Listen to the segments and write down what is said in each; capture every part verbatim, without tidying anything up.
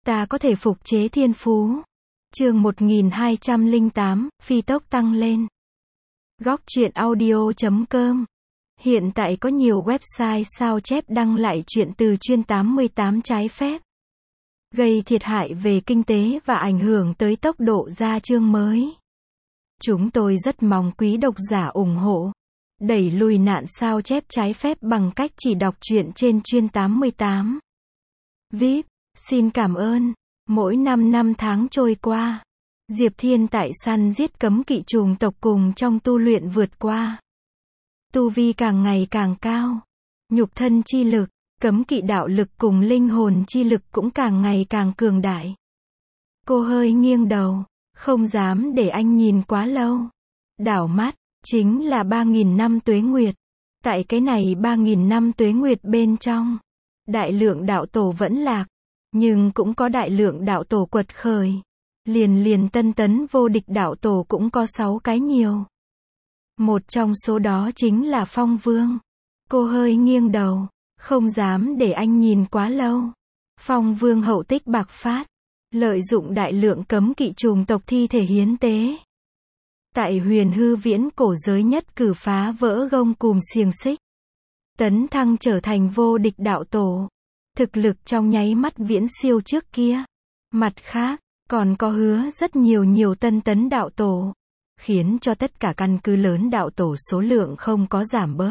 ta có thể phục chế thiên phú. Chương một nghìn hai trăm lẻ tám, phi tốc tăng lên. Góc truyện audio chấm com. Hiện tại có nhiều website sao chép đăng lại truyện từ chuyên tám mươi tám trái phép, gây thiệt hại về kinh tế và ảnh hưởng tới tốc độ ra chương mới. Chúng tôi rất mong quý độc giả ủng hộ, đẩy lùi nạn sao chép trái phép bằng cách chỉ đọc truyện trên chuyên tám mươi tám. vê i pê, xin cảm ơn. Mỗi năm năm tháng trôi qua, Diệp Thiên tại săn giết cấm kỵ chủng tộc cùng trong tu luyện vượt qua. Tu vi càng ngày càng cao, nhục thân chi lực, cấm kỵ đạo lực cùng linh hồn chi lực cũng càng ngày càng cường đại. Cô hơi nghiêng đầu, không dám để anh nhìn quá lâu. Đảo mắt, chính là ba nghìn năm tuế nguyệt. Tại cái này ba nghìn năm tuế nguyệt bên trong, đại lượng đạo tổ vẫn lạc, nhưng cũng có đại lượng đạo tổ quật khởi. Liền liền tân tấn vô địch đạo tổ cũng có sáu cái nhiều. Một trong số đó chính là Phong Vương. Cô hơi nghiêng đầu, không dám để anh nhìn quá lâu. Phong Vương hậu tích bạc phát, lợi dụng đại lượng cấm kỵ chủng tộc thi thể hiến tế. Tại huyền hư viễn cổ giới nhất cử phá vỡ gông cùm xiềng xích, tấn thăng trở thành vô địch đạo tổ. Thực lực trong nháy mắt viễn siêu trước kia. Mặt khác, còn có hứa rất nhiều nhiều tân tấn đạo tổ, khiến cho tất cả căn cứ lớn đạo tổ số lượng không có giảm bớt.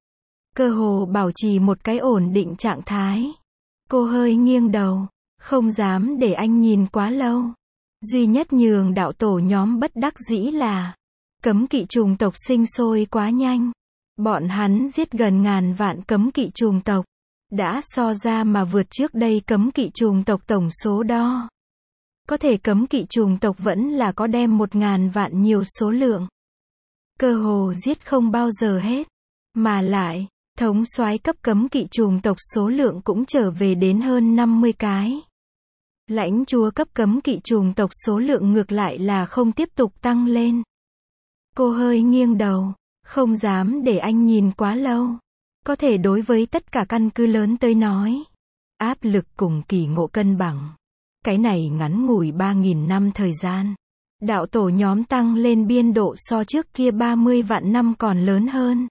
Cơ hồ bảo trì một cái ổn định trạng thái. Cô hơi nghiêng đầu, không dám để anh nhìn quá lâu. Duy nhất nhường đạo tổ nhóm bất đắc dĩ là cấm kỵ chủng tộc sinh sôi quá nhanh. Bọn hắn giết gần ngàn vạn cấm kỵ chủng tộc, đã so ra mà vượt trước đây cấm kỵ chủng tộc tổng số đo. Có thể cấm kỵ chủng tộc vẫn là có đem một ngàn vạn nhiều số lượng. Cơ hồ giết không bao giờ hết. Mà lại, thống soái cấp cấm kỵ chủng tộc số lượng cũng trở về đến hơn năm mươi cái. Lãnh chúa cấp cấm kỵ chủng tộc số lượng ngược lại là không tiếp tục tăng lên. Cô hơi nghiêng đầu, không dám để anh nhìn quá lâu. Có thể đối với tất cả căn cứ lớn tới nói, áp lực cùng kỳ ngộ cân bằng. Cái này ngắn ngủi ba nghìn năm thời gian, đạo tổ nhóm tăng lên biên độ so trước kia ba mươi vạn năm còn lớn hơn.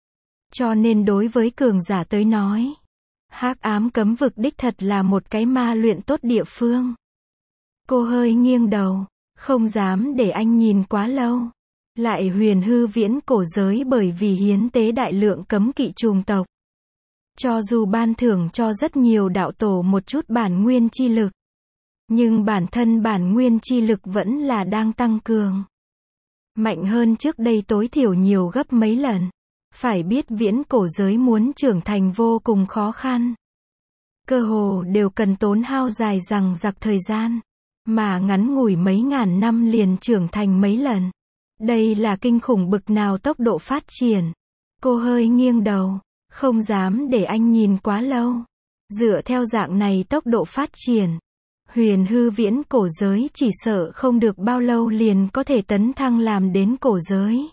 Cho nên đối với cường giả tới nói, hắc ám cấm vực đích thật là một cái ma luyện tốt địa phương. Cô hơi nghiêng đầu, không dám để anh nhìn quá lâu. Lại huyền hư viễn cổ giới bởi vì hiến tế đại lượng cấm kỵ chủng tộc. Cho dù ban thưởng cho rất nhiều đạo tổ một chút bản nguyên chi lực, nhưng bản thân bản nguyên chi lực vẫn là đang tăng cường. Mạnh hơn trước đây tối thiểu nhiều gấp mấy lần. Phải biết viễn cổ giới muốn trưởng thành vô cùng khó khăn. Cơ hồ đều cần tốn hao dài dằng dặc thời gian. Mà ngắn ngủi mấy ngàn năm liền trưởng thành mấy lần. Đây là kinh khủng bực nào tốc độ phát triển. Cô hơi nghiêng đầu, không dám để anh nhìn quá lâu. Dựa theo dạng này tốc độ phát triển, huyền hư viễn cổ giới chỉ sợ không được bao lâu liền có thể tấn thăng làm đến cổ giới.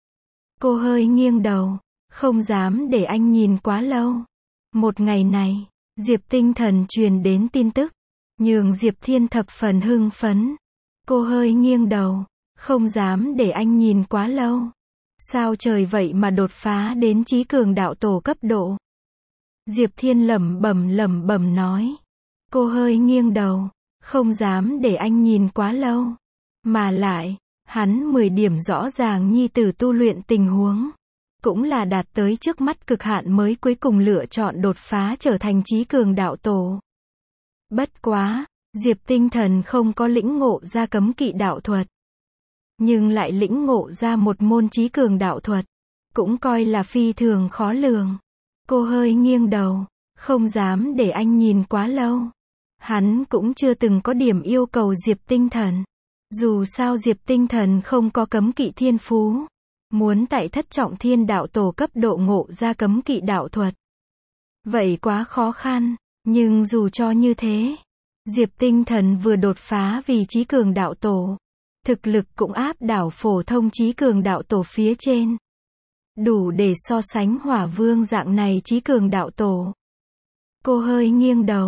Cô hơi nghiêng đầu, không dám để anh nhìn quá lâu. Một ngày này, Diệp Tinh Thần truyền đến tin tức, nhường Diệp Thiên thập phần hưng phấn. Cô hơi nghiêng đầu, không dám để anh nhìn quá lâu. Sao trời vậy mà đột phá đến chí cường đạo tổ cấp độ? Diệp Thiên lẩm bẩm lẩm bẩm nói. Cô hơi nghiêng đầu, không dám để anh nhìn quá lâu. Mà lại, hắn mười điểm rõ ràng nhi tử tu luyện tình huống. Cũng là đạt tới trước mắt cực hạn mới cuối cùng lựa chọn đột phá trở thành chí cường đạo tổ. Bất quá, Diệp Tinh Thần không có lĩnh ngộ ra cấm kỵ đạo thuật. Nhưng lại lĩnh ngộ ra một môn chí cường đạo thuật. Cũng coi là phi thường khó lường. Cô hơi nghiêng đầu, không dám để anh nhìn quá lâu. Hắn cũng chưa từng có điểm yêu cầu Diệp Tinh Thần. Dù sao Diệp Tinh Thần không có cấm kỵ thiên phú. Muốn tại thất trọng thiên đạo tổ cấp độ ngộ ra cấm kỵ đạo thuật. Vậy quá khó khăn. Nhưng dù cho như thế, Diệp Tinh Thần vừa đột phá vì chí cường đạo tổ. Thực lực cũng áp đảo phổ thông chí cường đạo tổ phía trên. Đủ để so sánh hỏa vương dạng này chí cường đạo tổ. Cô hơi nghiêng đầu,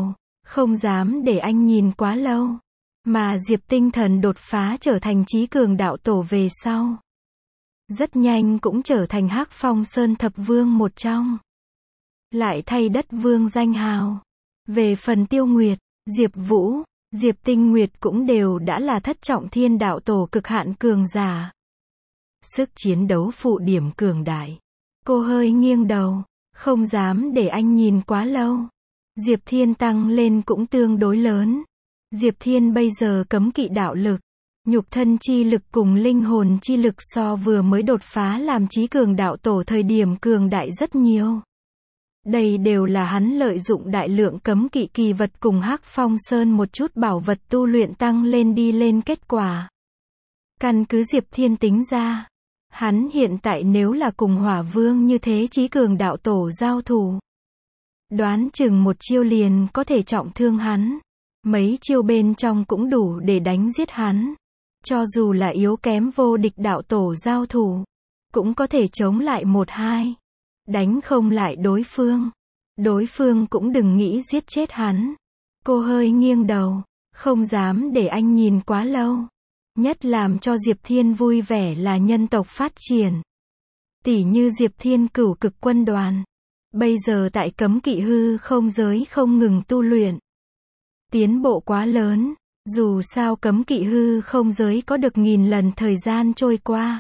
Không dám để anh nhìn quá lâu. Mà Diệp Tinh Thần đột phá trở thành trí cường đạo tổ về sau. Rất nhanh cũng trở thành Hắc Phong Sơn thập vương một trong. Lại thay đất vương danh hào. Về phần Tiêu Nguyệt, Diệp Vũ, Diệp Tinh Nguyệt cũng đều đã là thất trọng thiên đạo tổ cực hạn cường giả. Sức chiến đấu phụ điểm cường đại. Cô hơi nghiêng đầu, không dám để anh nhìn quá lâu. Diệp Thiên tăng lên cũng tương đối lớn. Diệp Thiên bây giờ cấm kỵ đạo lực, nhục thân chi lực cùng linh hồn chi lực so vừa mới đột phá làm trí cường đạo tổ thời điểm cường đại rất nhiều. Đây đều là hắn lợi dụng đại lượng cấm kỵ kỳ vật cùng Hắc Phong Sơn một chút bảo vật tu luyện tăng lên đi lên kết quả. Căn cứ Diệp Thiên tính ra, hắn hiện tại nếu là cùng Hỏa Vương như thế trí cường đạo tổ giao thủ, đoán chừng một chiêu liền có thể trọng thương hắn. Mấy chiêu bên trong cũng đủ để đánh giết hắn. Cho dù là yếu kém vô địch đạo tổ giao thủ, cũng có thể chống lại một hai. Đánh không lại đối phương. Đối phương cũng đừng nghĩ giết chết hắn. Cô hơi nghiêng đầu, không dám để anh nhìn quá lâu. Nhất làm cho Diệp Thiên vui vẻ là nhân tộc phát triển. Tỉ như Diệp Thiên cửu cực quân đoàn. Bây giờ tại cấm kỵ hư không giới không ngừng tu luyện. Tiến bộ quá lớn, dù sao cấm kỵ hư không giới có được nghìn lần thời gian trôi qua.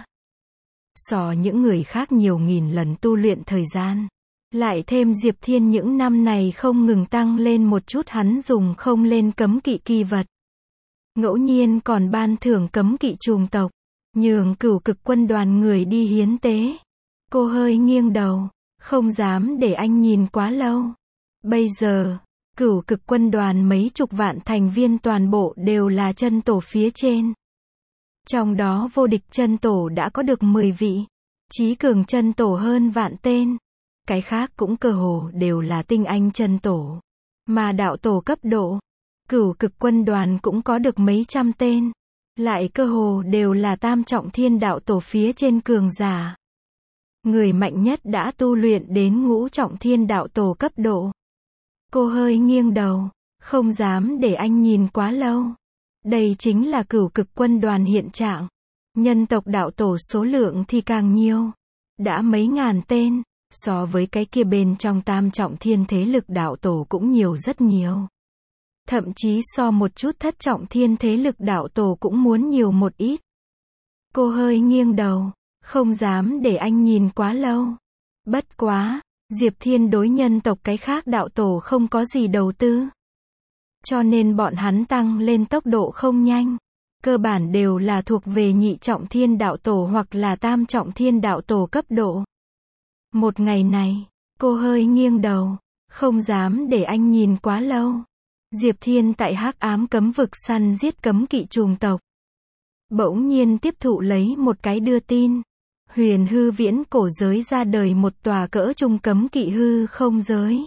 So những người khác nhiều nghìn lần tu luyện thời gian. Lại thêm Diệp Thiên những năm này không ngừng tăng lên một chút hắn dùng không lên cấm kỵ kỳ vật. Ngẫu nhiên còn ban thưởng cấm kỵ chủng tộc, nhường cửu cực quân đoàn người đi hiến tế. Cô hơi nghiêng đầu, không dám để anh nhìn quá lâu. Bây giờ, cửu cực quân đoàn mấy chục vạn thành viên toàn bộ đều là chân tổ phía trên. Trong đó vô địch chân tổ đã có được mười vị, trí cường chân tổ hơn vạn tên. Cái khác cũng cơ hồ đều là tinh anh chân tổ. Mà đạo tổ cấp độ, cửu cực quân đoàn cũng có được mấy trăm tên. Lại cơ hồ đều là tam trọng thiên đạo tổ phía trên cường giả. Người mạnh nhất đã tu luyện đến ngũ trọng thiên đạo tổ cấp độ. Cô hơi nghiêng đầu, không dám để anh nhìn quá lâu. Đây chính là cửu cực quân đoàn hiện trạng. Nhân tộc đạo tổ số lượng thì càng nhiều. Đã mấy ngàn tên, so với cái kia bên trong tam trọng thiên thế lực đạo tổ cũng nhiều rất nhiều. Thậm chí so một chút thất trọng thiên thế lực đạo tổ cũng muốn nhiều một ít. Cô hơi nghiêng đầu, không dám để anh nhìn quá lâu. Bất quá, Diệp Thiên đối nhân tộc cái khác đạo tổ không có gì đầu tư. Cho nên bọn hắn tăng lên tốc độ không nhanh. Cơ bản đều là thuộc về nhị trọng thiên đạo tổ hoặc là tam trọng thiên đạo tổ cấp độ. Một ngày này, cô hơi nghiêng đầu, không dám để anh nhìn quá lâu. Diệp Thiên tại Hắc Ám cấm vực săn giết cấm kỵ chủng tộc. Bỗng nhiên tiếp thụ lấy một cái đưa tin. Huyền hư viễn cổ giới ra đời một tòa cỡ trung cấm kỵ hư không giới.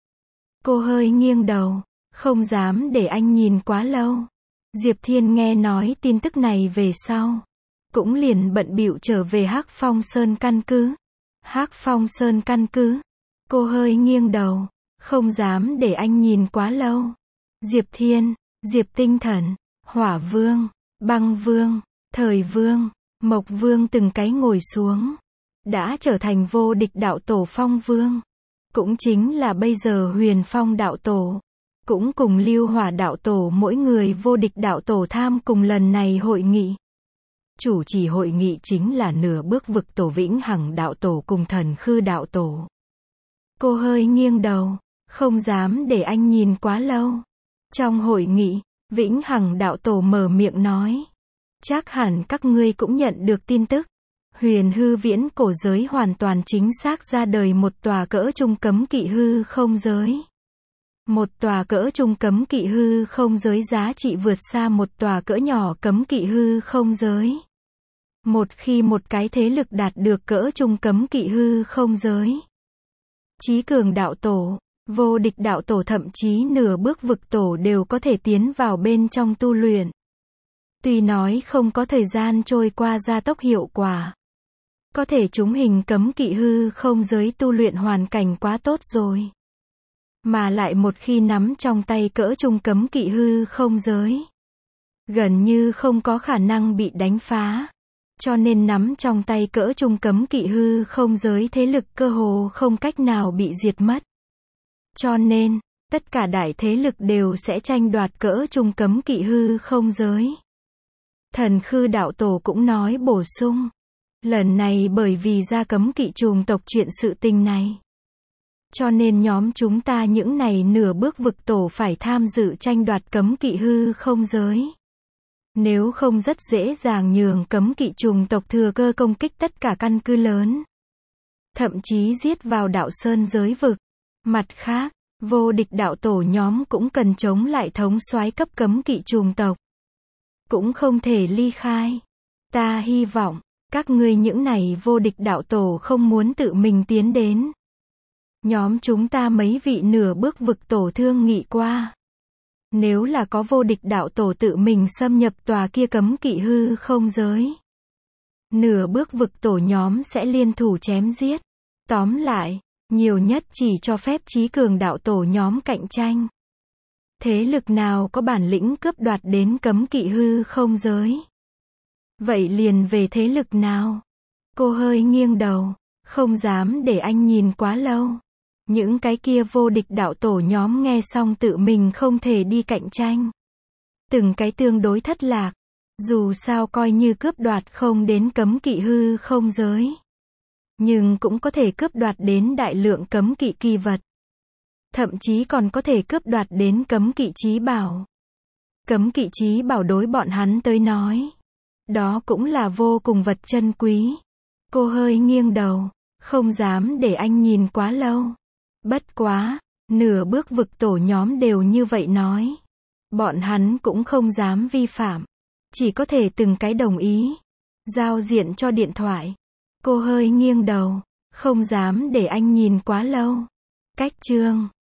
Cô hơi nghiêng đầu, không dám để anh nhìn quá lâu. Diệp Thiên nghe nói tin tức này về sau, cũng liền bận bịu trở về Hắc Phong Sơn căn cứ. Hắc Phong Sơn căn cứ. Cô hơi nghiêng đầu, không dám để anh nhìn quá lâu. Diệp Thiên, Diệp Tinh Thần, Hỏa Vương, Băng Vương, Thời Vương, Mộc Vương từng cái ngồi xuống. Đã trở thành vô địch đạo tổ Phong Vương. Cũng chính là bây giờ Huyền Phong đạo tổ. Cũng cùng Lưu Hỏa đạo tổ mỗi người vô địch đạo tổ tham cùng lần này hội nghị. Chủ trì hội nghị chính là nửa bước vực tổ Vĩnh Hằng đạo tổ cùng Thần Khư đạo tổ. Cô hơi nghiêng đầu, không dám để anh nhìn quá lâu. Trong hội nghị, Vĩnh Hằng đạo tổ mở miệng nói. Chắc hẳn các ngươi cũng nhận được tin tức. Huyền hư viễn cổ giới hoàn toàn chính xác ra đời một tòa cỡ trung cấm kỵ hư không giới. Một tòa cỡ trung cấm kỵ hư không giới giá trị vượt xa một tòa cỡ nhỏ cấm kỵ hư không giới. Một khi một cái thế lực đạt được cỡ trung cấm kỵ hư không giới, chí cường đạo tổ, vô địch đạo tổ thậm chí nửa bước vực tổ đều có thể tiến vào bên trong tu luyện. Tuy nói không có thời gian trôi qua gia tốc hiệu quả, có thể chúng hình cấm kỵ hư không giới tu luyện hoàn cảnh quá tốt rồi. Mà lại một khi nắm trong tay cỡ trung cấm kỵ hư không giới, gần như không có khả năng bị đánh phá. Cho nên nắm trong tay cỡ trung cấm kỵ hư không giới thế lực cơ hồ không cách nào bị diệt mất. Cho nên, tất cả đại thế lực đều sẽ tranh đoạt cỡ trung cấm kỵ hư không giới. Thần Khư đạo tổ cũng nói bổ sung. Lần này bởi vì ra cấm kỵ trùng tộc chuyện sự tình này, cho nên nhóm chúng ta những này nửa bước vực tổ phải tham dự tranh đoạt cấm kỵ hư không giới. Nếu không rất dễ dàng nhường cấm kỵ trùng tộc thừa cơ công kích tất cả căn cứ lớn. Thậm chí giết vào đạo sơn giới vực. Mặt khác, vô địch đạo tổ nhóm cũng cần chống lại thống soái cấp cấm kỵ trùng tộc. Cũng không thể ly khai. Ta hy vọng, các ngươi những này vô địch đạo tổ không muốn tự mình tiến đến. Nhóm chúng ta mấy vị nửa bước vực tổ thương nghị qua. Nếu là có vô địch đạo tổ tự mình xâm nhập tòa kia cấm kỵ hư không giới, nửa bước vực tổ nhóm sẽ liên thủ chém giết. Tóm lại, nhiều nhất chỉ cho phép trí cường đạo tổ nhóm cạnh tranh. Thế lực nào có bản lĩnh cướp đoạt đến cấm kỵ hư không giới? Vậy liền về thế lực nào? Cô hơi nghiêng đầu, không dám để anh nhìn quá lâu. Những cái kia vô địch đạo tổ nhóm nghe xong tự mình không thể đi cạnh tranh. Từng cái tương đối thất lạc. Dù sao coi như cướp đoạt không đến cấm kỵ hư không giới, nhưng cũng có thể cướp đoạt đến đại lượng cấm kỵ kỳ vật. Thậm chí còn có thể cướp đoạt đến cấm kỵ chí bảo. Cấm kỵ chí bảo đối bọn hắn tới nói, đó cũng là vô cùng vật chân quý. Cô hơi nghiêng đầu, không dám để anh nhìn quá lâu. Bất quá, nửa bước vực tổ nhóm đều như vậy nói. Bọn hắn cũng không dám vi phạm. Chỉ có thể từng cái đồng ý. Giao diện cho điện thoại. Cô hơi nghiêng đầu, không dám để anh nhìn quá lâu. Cách chương